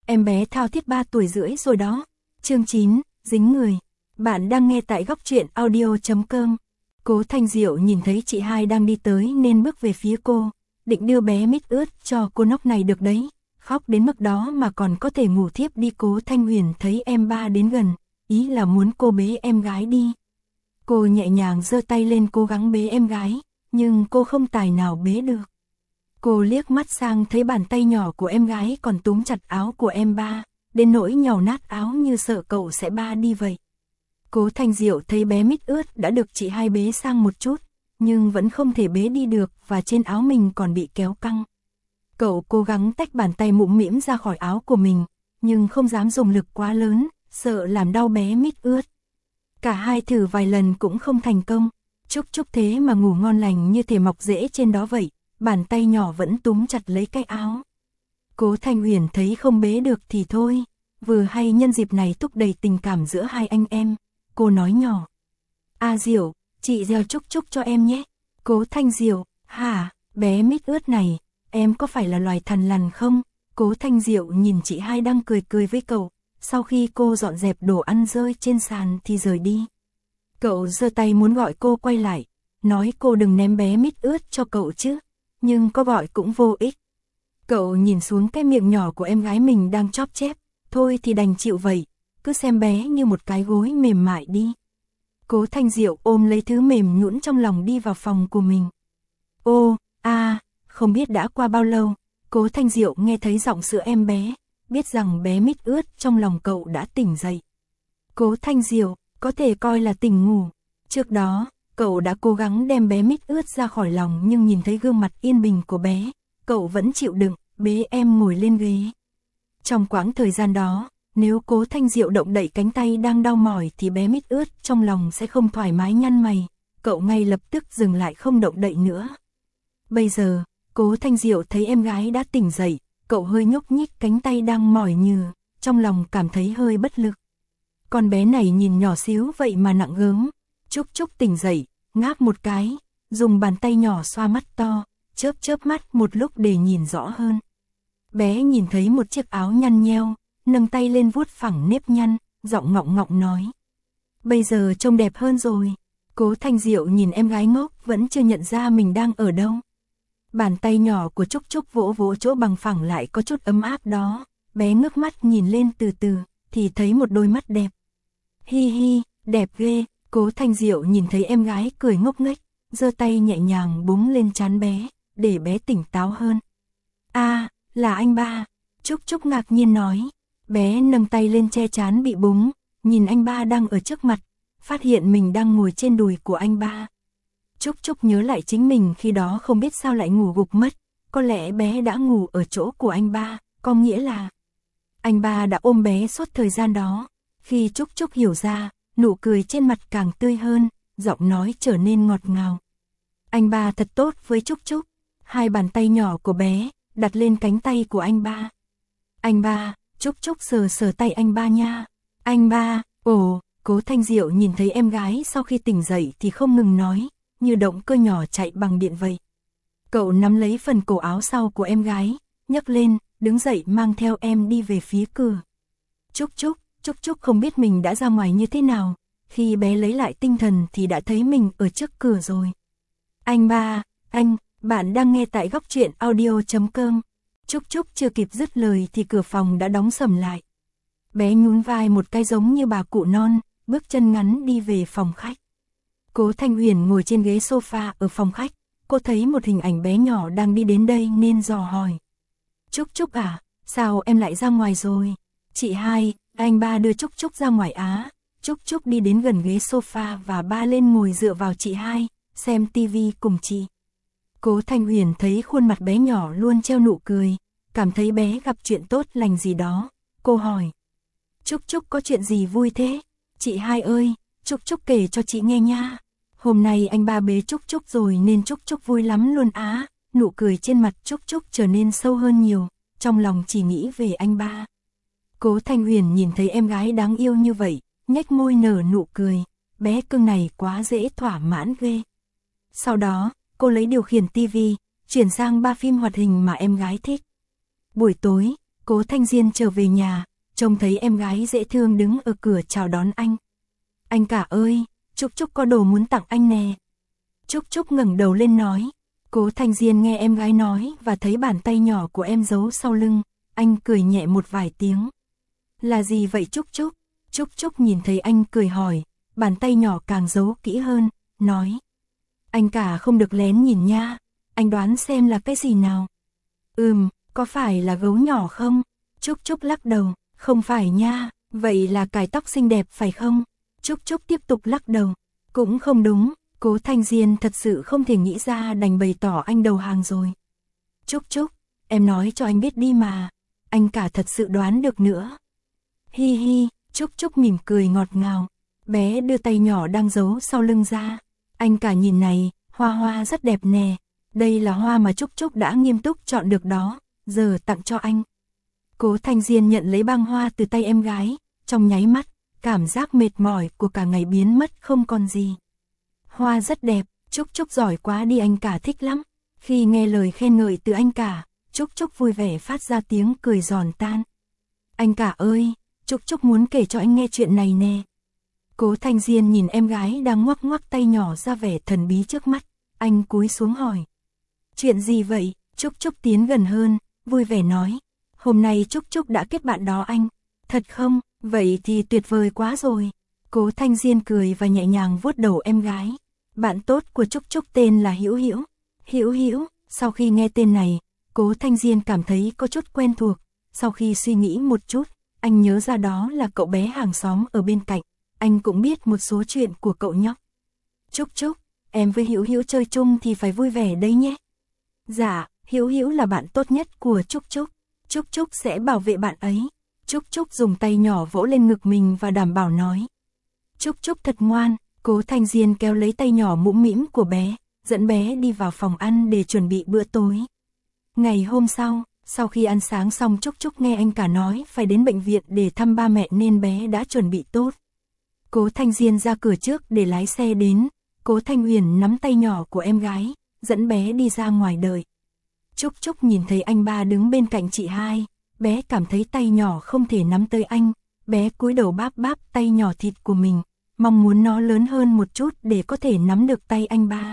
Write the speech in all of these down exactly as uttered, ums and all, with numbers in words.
Em bé thao thiết ba tuổi rưỡi rồi đó. Chương chín, dính người. Bạn đang nghe tại góc truyện audio chấm com. Cố Thanh Diệu nhìn thấy chị hai đang đi tới nên bước về phía cô, định đưa bé mít ướt cho cô nóc này được đấy. Khóc đến mức đó mà còn có thể ngủ thiếp đi. Cố Thanh Huyền thấy em ba đến gần, ý là muốn cô bế em gái đi. Cô nhẹ nhàng giơ tay lên cố gắng bế em gái, nhưng cô không tài nào bế được. Cô liếc mắt sang thấy bàn tay nhỏ của em gái còn túm chặt áo của em ba, đến nỗi nhàu nát áo như sợ cậu sẽ ba đi vậy. Cố Thanh Diệu thấy bé mít ướt đã được chị hai bế sang một chút, nhưng vẫn không thể bế đi được và trên áo mình còn bị kéo căng. Cậu cố gắng tách bàn tay mũm mĩm ra khỏi áo của mình, nhưng không dám dùng lực quá lớn, sợ làm đau bé mít ướt. Cả hai thử vài lần cũng không thành công. Chúc Chúc thế mà ngủ ngon lành như thể mọc rễ trên đó vậy, bàn tay nhỏ vẫn túm chặt lấy cái áo. Cố Thanh Huyền thấy không bế được thì thôi, vừa hay nhân dịp này thúc đẩy tình cảm giữa hai anh em. Cô nói nhỏ: "A Diệu, chị gieo Chúc Chúc cho em nhé." Cố Thanh Diệu: "Hả, bé mít ướt này, em có phải là loài thằn lằn không?" Cố Thanh Diệu nhìn chị hai đang cười cười với cậu, sau khi cô dọn dẹp đồ ăn rơi trên sàn thì rời đi. Cậu giơ tay muốn gọi cô quay lại, nói cô đừng ném bé mít ướt cho cậu chứ, nhưng có gọi cũng vô ích. Cậu nhìn xuống cái miệng nhỏ của em gái mình đang chóp chép, thôi thì đành chịu vậy, cứ xem bé như một cái gối mềm mại đi. Cố Thanh Diệu ôm lấy thứ mềm nhũn trong lòng đi vào phòng của mình. Ô, a, à, không biết đã qua bao lâu, Cố Thanh Diệu nghe thấy giọng sữa em bé, biết rằng bé mít ướt trong lòng cậu đã tỉnh dậy. Cố Thanh Diệu có thể coi là tỉnh ngủ. Trước đó, cậu đã cố gắng đem bé mít ướt ra khỏi lòng nhưng nhìn thấy gương mặt yên bình của bé, cậu vẫn chịu đựng, bế em ngồi lên ghế. Trong quãng thời gian đó, nếu Cố Thanh Diệu động đậy cánh tay đang đau mỏi thì bé mít ướt trong lòng sẽ không thoải mái nhăn mày, cậu ngay lập tức dừng lại không động đậy nữa. Bây giờ, Cố Thanh Diệu thấy em gái đã tỉnh dậy, cậu hơi nhúc nhích cánh tay đang mỏi nhừ, trong lòng cảm thấy hơi bất lực. Con bé này nhìn nhỏ xíu vậy mà nặng gớm. Chúc Chúc tỉnh dậy, ngáp một cái, dùng bàn tay nhỏ xoa mắt to, chớp chớp mắt một lúc để nhìn rõ hơn. Bé nhìn thấy một chiếc áo nhăn nheo, nâng tay lên vuốt phẳng nếp nhăn, giọng ngọng ngọng nói: "Bây giờ trông đẹp hơn rồi." Cố Thanh Diệu nhìn em gái ngốc vẫn chưa nhận ra mình đang ở đâu. Bàn tay nhỏ của Chúc Chúc vỗ vỗ chỗ bằng phẳng lại có chút ấm áp đó, bé ngước mắt nhìn lên từ từ, thì thấy một đôi mắt đẹp. Hi hi, đẹp ghê. Cố Thanh Diệu nhìn thấy em gái cười ngốc nghếch, giơ tay nhẹ nhàng búng lên trán bé, để bé tỉnh táo hơn. "A, à, là anh ba." Chúc Chúc ngạc nhiên nói. Bé nâng tay lên che trán bị búng, nhìn anh ba đang ở trước mặt, phát hiện mình đang ngồi trên đùi của anh ba. Chúc Chúc nhớ lại chính mình khi đó không biết sao lại ngủ gục mất, có lẽ bé đã ngủ ở chỗ của anh ba, có nghĩa là anh ba đã ôm bé suốt thời gian đó. Khi Chúc Chúc hiểu ra, nụ cười trên mặt càng tươi hơn, giọng nói trở nên ngọt ngào. Anh ba thật tốt với Chúc Chúc. Hai bàn tay nhỏ của bé đặt lên cánh tay của anh ba. "Anh ba, Chúc Chúc sờ sờ tay anh ba nha." "Anh ba." Ồ, Cố Thanh Diệu nhìn thấy em gái sau khi tỉnh dậy thì không ngừng nói, như động cơ nhỏ chạy bằng điện vậy. Cậu nắm lấy phần cổ áo sau của em gái, nhấc lên, đứng dậy mang theo em đi về phía cửa. Chúc Chúc, Chúc Chúc không biết mình đã ra ngoài như thế nào, khi bé lấy lại tinh thần thì đã thấy mình ở trước cửa rồi. "Anh ba, anh." Bạn đang nghe tại góc truyện audio chấm com. Chúc Chúc chưa kịp dứt lời thì cửa phòng đã đóng sầm lại. Bé nhún vai một cái giống như bà cụ non, bước chân ngắn đi về phòng khách. Cố Thanh Huyền ngồi trên ghế sofa ở phòng khách, cô thấy một hình ảnh bé nhỏ đang đi đến đây nên dò hỏi: "Chúc Chúc à, sao em lại ra ngoài rồi?" "Chị hai, anh ba đưa Chúc Chúc ra ngoài á." Chúc Chúc đi đến gần ghế sofa và ba lên ngồi dựa vào chị hai, xem tivi cùng chị. Cố Thanh Huyền thấy khuôn mặt bé nhỏ luôn treo nụ cười, cảm thấy bé gặp chuyện tốt lành gì đó. Cô hỏi: "Chúc Chúc có chuyện gì vui thế?" "Chị hai ơi, Chúc Chúc kể cho chị nghe nha. Hôm nay anh ba bế Chúc Chúc rồi nên Chúc Chúc vui lắm luôn á." Nụ cười trên mặt Chúc Chúc trở nên sâu hơn nhiều, trong lòng chỉ nghĩ về anh ba. Cố Thanh Huyền nhìn thấy em gái đáng yêu như vậy, nhếch môi nở nụ cười, bé cưng này quá dễ thỏa mãn ghê. Sau đó, cô lấy điều khiển tivi, chuyển sang ba phim hoạt hình mà em gái thích. Buổi tối, Cố Thanh Diên trở về nhà, trông thấy em gái dễ thương đứng ở cửa chào đón anh. Anh cả ơi, Trúc Trúc có đồ muốn tặng anh nè. Trúc Trúc ngẩng đầu lên nói. Cố Thanh Diên nghe em gái nói và thấy bàn tay nhỏ của em giấu sau lưng, anh cười nhẹ một vài tiếng. Là gì vậy Trúc Trúc? Trúc Trúc nhìn thấy anh cười hỏi, bàn tay nhỏ càng giấu kỹ hơn, nói. Anh cả không được lén nhìn nha, anh đoán xem là cái gì nào. Ừm, có phải là gấu nhỏ không? Trúc Trúc lắc đầu, không phải nha, vậy là cài tóc xinh đẹp phải không? Trúc Trúc tiếp tục lắc đầu, cũng không đúng, Cố Thanh Diên thật sự không thể nghĩ ra đành bày tỏ anh đầu hàng rồi. Trúc Trúc, em nói cho anh biết đi mà, anh cả thật sự đoán được nữa. Hi hi, Trúc Trúc mỉm cười ngọt ngào, bé đưa tay nhỏ đang giấu sau lưng ra. Anh cả nhìn này, hoa hoa rất đẹp nè, đây là hoa mà Trúc Trúc đã nghiêm túc chọn được đó, giờ tặng cho anh. Cố Thanh Diên nhận lấy băng hoa từ tay em gái, trong nháy mắt, cảm giác mệt mỏi của cả ngày biến mất không còn gì. Hoa rất đẹp, Trúc Trúc giỏi quá đi, anh cả thích lắm. Khi nghe lời khen ngợi từ anh cả, Trúc Trúc vui vẻ phát ra tiếng cười giòn tan. Anh cả ơi, Trúc Trúc muốn kể cho anh nghe chuyện này nè. Cố Thanh Diên nhìn em gái đang ngoắc ngoắc tay nhỏ ra vẻ thần bí trước mắt, anh cúi xuống hỏi. Chuyện gì vậy? Trúc Trúc tiến gần hơn, vui vẻ nói. Hôm nay Trúc Trúc đã kết bạn đó anh. Thật không? Vậy thì tuyệt vời quá rồi. Cố Thanh Diên cười và nhẹ nhàng vuốt đầu em gái. Bạn tốt của Trúc Trúc tên là Hữu Hữu. Hữu Hữu, sau khi nghe tên này, Cố Thanh Diên cảm thấy có chút quen thuộc. Sau khi suy nghĩ một chút, anh nhớ ra đó là cậu bé hàng xóm ở bên cạnh. Anh cũng biết một số chuyện của cậu nhóc. Trúc Trúc, em với Hữu Hữu chơi chung thì phải vui vẻ đấy nhé. Dạ, Hữu Hữu là bạn tốt nhất của Trúc Trúc. Trúc Trúc sẽ bảo vệ bạn ấy. Trúc Trúc dùng tay nhỏ vỗ lên ngực mình và đảm bảo nói. Trúc Trúc thật ngoan. Cố Thanh Diên kéo lấy tay nhỏ mũm mĩm của bé, dẫn bé đi vào phòng ăn để chuẩn bị bữa tối. Ngày hôm sau, sau khi ăn sáng xong, Trúc Trúc nghe anh cả nói phải đến bệnh viện để thăm ba mẹ nên bé đã chuẩn bị tốt. Cố Thanh Diên ra cửa trước để lái xe đến, Cố Thanh Huyền nắm tay nhỏ của em gái, dẫn bé đi ra ngoài đợi. Trúc Trúc nhìn thấy anh ba đứng bên cạnh chị hai, bé cảm thấy tay nhỏ không thể nắm tới anh, bé cúi đầu báp báp tay nhỏ thịt của mình, mong muốn nó lớn hơn một chút để có thể nắm được tay anh ba.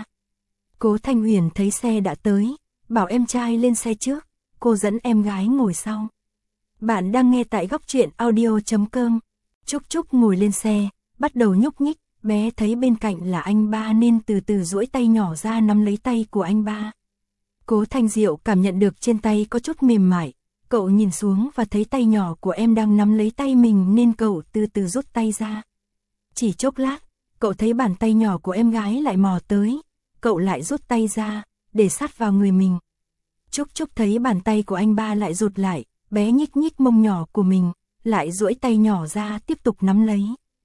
Cố Thanh Huyền thấy xe đã tới, bảo em trai lên xe trước, cô dẫn em gái ngồi sau. Bạn đang nghe tại góc truyện audio chấm com. Trúc Trúc ngồi lên xe, bắt đầu nhúc nhích, bé thấy bên cạnh là anh ba nên từ từ duỗi tay nhỏ ra nắm lấy tay của anh ba. Cố Thanh Diệu cảm nhận được trên tay có chút mềm mại, cậu nhìn xuống và thấy tay nhỏ của em đang nắm lấy tay mình nên cậu từ từ rút tay ra. Chỉ chốc lát, cậu thấy bàn tay nhỏ của em gái lại mò tới, cậu lại rút tay ra, để sát vào người mình. Trúc Trúc thấy bàn tay của anh ba lại rụt lại, bé nhích nhích mông nhỏ của mình, lại duỗi tay nhỏ ra tiếp tục nắm lấy.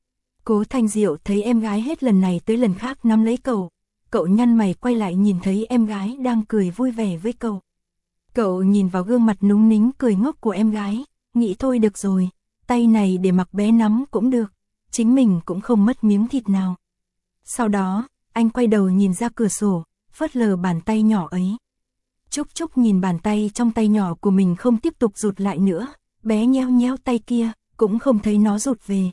Cố Thanh Diệu thấy em gái hết lần này tới lần khác nắm lấy cậu, cậu nhăn mày quay lại nhìn thấy em gái đang cười vui vẻ với cậu. Cậu nhìn vào gương mặt núng nính cười ngốc của em gái, nghĩ thôi được rồi, tay này để mặc bé nắm cũng được, chính mình cũng không mất miếng thịt nào. Sau đó, anh quay đầu nhìn ra cửa sổ, phớt lờ bàn tay nhỏ ấy. Trúc Trúc nhìn bàn tay trong tay nhỏ của mình không tiếp tục rụt lại nữa, bé nheo nheo tay kia, cũng không thấy nó rụt về.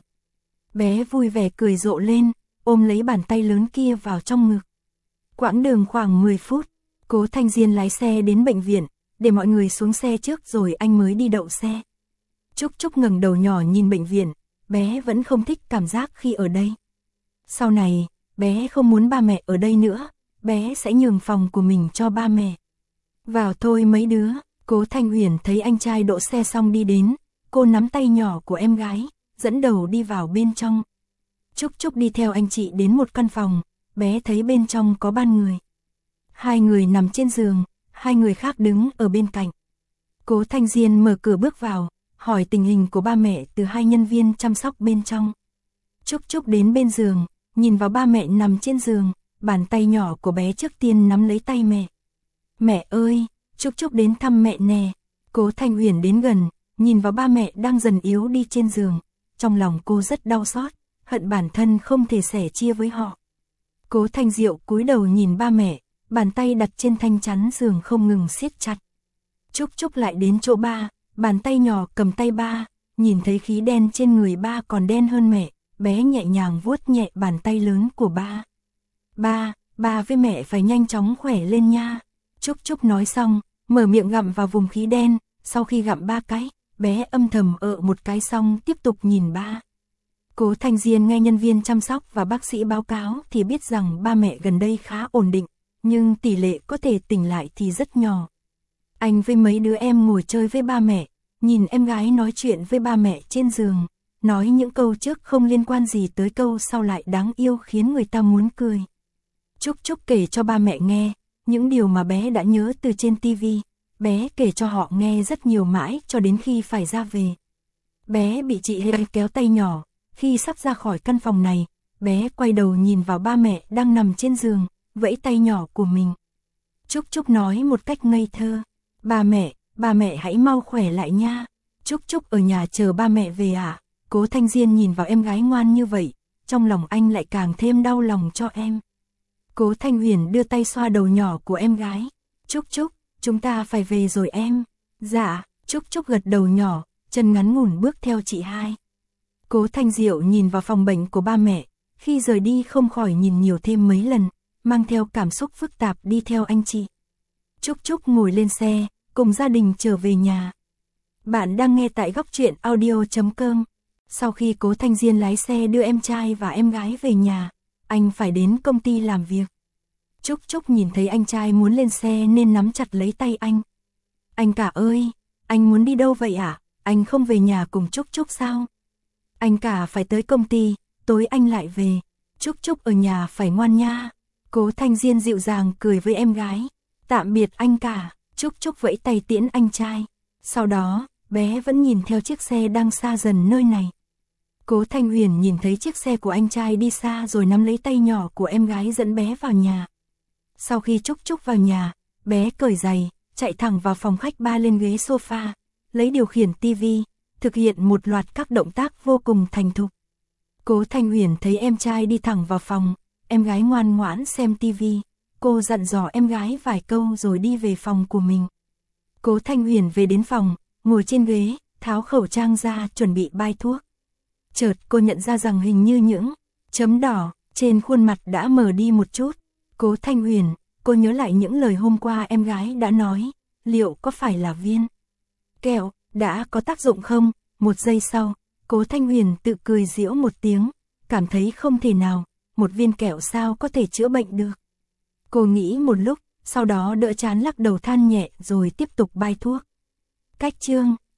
Bé vui vẻ cười rộ lên, ôm lấy bàn tay lớn kia vào trong ngực. Quãng đường khoảng mười phút, Cố Thanh Diên lái xe đến bệnh viện, để mọi người xuống xe trước rồi anh mới đi đậu xe. Trúc Trúc ngẩng đầu nhỏ nhìn bệnh viện, bé vẫn không thích cảm giác khi ở đây. Sau này, bé không muốn ba mẹ ở đây nữa, bé sẽ nhường phòng của mình cho ba mẹ. Vào thôi mấy đứa. Cố Thanh Huyền thấy anh trai đỗ xe xong đi đến, cô nắm tay nhỏ của em gái, dẫn đầu đi vào bên trong. Trúc Trúc đi theo anh chị đến một căn phòng, bé thấy bên trong có ba người. Hai người nằm trên giường, hai người khác đứng ở bên cạnh. Cố Thanh Diên mở cửa bước vào, hỏi tình hình của ba mẹ từ hai nhân viên chăm sóc bên trong. Trúc Trúc đến bên giường, nhìn vào ba mẹ nằm trên giường, bàn tay nhỏ của bé trước tiên nắm lấy tay mẹ. Mẹ ơi, Trúc Trúc đến thăm mẹ nè. Cố Thanh Huyền đến gần, nhìn vào ba mẹ đang dần yếu đi trên giường. Trong lòng cô rất đau xót, hận bản thân không thể sẻ chia với họ. Cố Thanh Diệu cúi đầu nhìn ba mẹ, bàn tay đặt trên thanh chắn giường không ngừng siết chặt. Trúc Trúc lại đến chỗ ba, Bàn tay nhỏ cầm tay ba, nhìn thấy khí đen trên người ba còn đen hơn mẹ, bé nhẹ nhàng vuốt nhẹ bàn tay lớn của ba. Ba, ba với mẹ phải nhanh chóng khỏe lên nha. Trúc Trúc nói xong, mở miệng gặm vào vùng khí đen, sau khi gặm ba cái, bé âm thầm ợ một cái xong tiếp tục nhìn ba. Cố Thanh Diên nghe nhân viên chăm sóc và bác sĩ báo cáo thì biết rằng ba mẹ gần đây khá ổn định, nhưng tỷ lệ có thể tỉnh lại thì rất nhỏ. Anh với mấy đứa em ngồi chơi với ba mẹ, nhìn em gái nói chuyện với ba mẹ trên giường, nói những câu trước không liên quan gì tới câu sau lại đáng yêu khiến người ta muốn cười. Trúc Trúc kể cho ba mẹ nghe những điều mà bé đã nhớ từ trên tivi, bé kể cho họ nghe rất nhiều mãi cho đến khi phải ra về. Bé bị chị Helen kéo tay nhỏ, khi sắp ra khỏi căn phòng này, bé quay đầu nhìn vào ba mẹ đang nằm trên giường, vẫy tay nhỏ của mình. Trúc Trúc nói một cách ngây thơ, ba mẹ, ba mẹ hãy mau khỏe lại nha. Trúc Trúc ở nhà chờ ba mẹ về à? Cố Thanh Diên nhìn vào em gái ngoan như vậy, trong lòng anh lại càng thêm đau lòng cho em. Cố Thanh Huyền đưa tay xoa đầu nhỏ của em gái. Trúc Trúc, chúng ta phải về rồi em. Dạ, Trúc Trúc gật đầu nhỏ, chân ngắn ngủn bước theo chị hai. Cố Thanh Diệu nhìn vào phòng bệnh của ba mẹ, khi rời đi không khỏi nhìn nhiều thêm mấy lần, mang theo cảm xúc phức tạp đi theo anh chị. Trúc Trúc ngồi lên xe, cùng gia đình trở về nhà. Bạn đang nghe tại góc truyện audio chấm com. Sau khi Cố Thanh Diên lái xe đưa em trai và em gái về nhà, anh phải đến công ty làm việc. Trúc Trúc nhìn thấy anh trai muốn lên xe nên nắm chặt lấy tay anh. Anh cả ơi, anh muốn đi đâu vậy ạ? À? Anh không về nhà cùng Trúc Trúc sao? Anh cả phải tới công ty, tối anh lại về. Trúc Trúc ở nhà phải ngoan nha. Cố Thanh Diên dịu dàng cười với em gái. Tạm biệt anh cả. Trúc Trúc vẫy tay tiễn anh trai. Sau đó, bé vẫn nhìn theo chiếc xe đang xa dần nơi này. Cố Thanh Huyền nhìn thấy chiếc xe của anh trai đi xa rồi nắm lấy tay nhỏ của em gái dẫn bé vào nhà. Sau khi Trúc Trúc vào nhà, bé cởi giày, chạy thẳng vào phòng khách ba lên ghế sofa, lấy điều khiển tivi, thực hiện một loạt các động tác vô cùng thành thục. Cố Thanh Huyền thấy em trai đi thẳng vào phòng, em gái ngoan ngoãn xem tivi, cô dặn dò em gái vài câu rồi đi về phòng của mình. Cố Thanh Huyền về đến phòng, ngồi trên ghế, tháo khẩu trang ra chuẩn bị bay thuốc. Chợt cô nhận ra rằng hình như những chấm đỏ trên khuôn mặt đã mờ đi một chút. Cố Thanh Huyền, cô nhớ lại những lời hôm qua em gái đã nói, liệu có phải là viên kẹo đã có tác dụng không? Một giây sau, Cố Thanh Huyền tự cười giễu một tiếng, cảm thấy không thể nào, một viên kẹo sao có thể chữa bệnh được. Cô nghĩ một lúc, sau đó đỡ chán lắc đầu than nhẹ rồi tiếp tục bay thuốc. Cách chương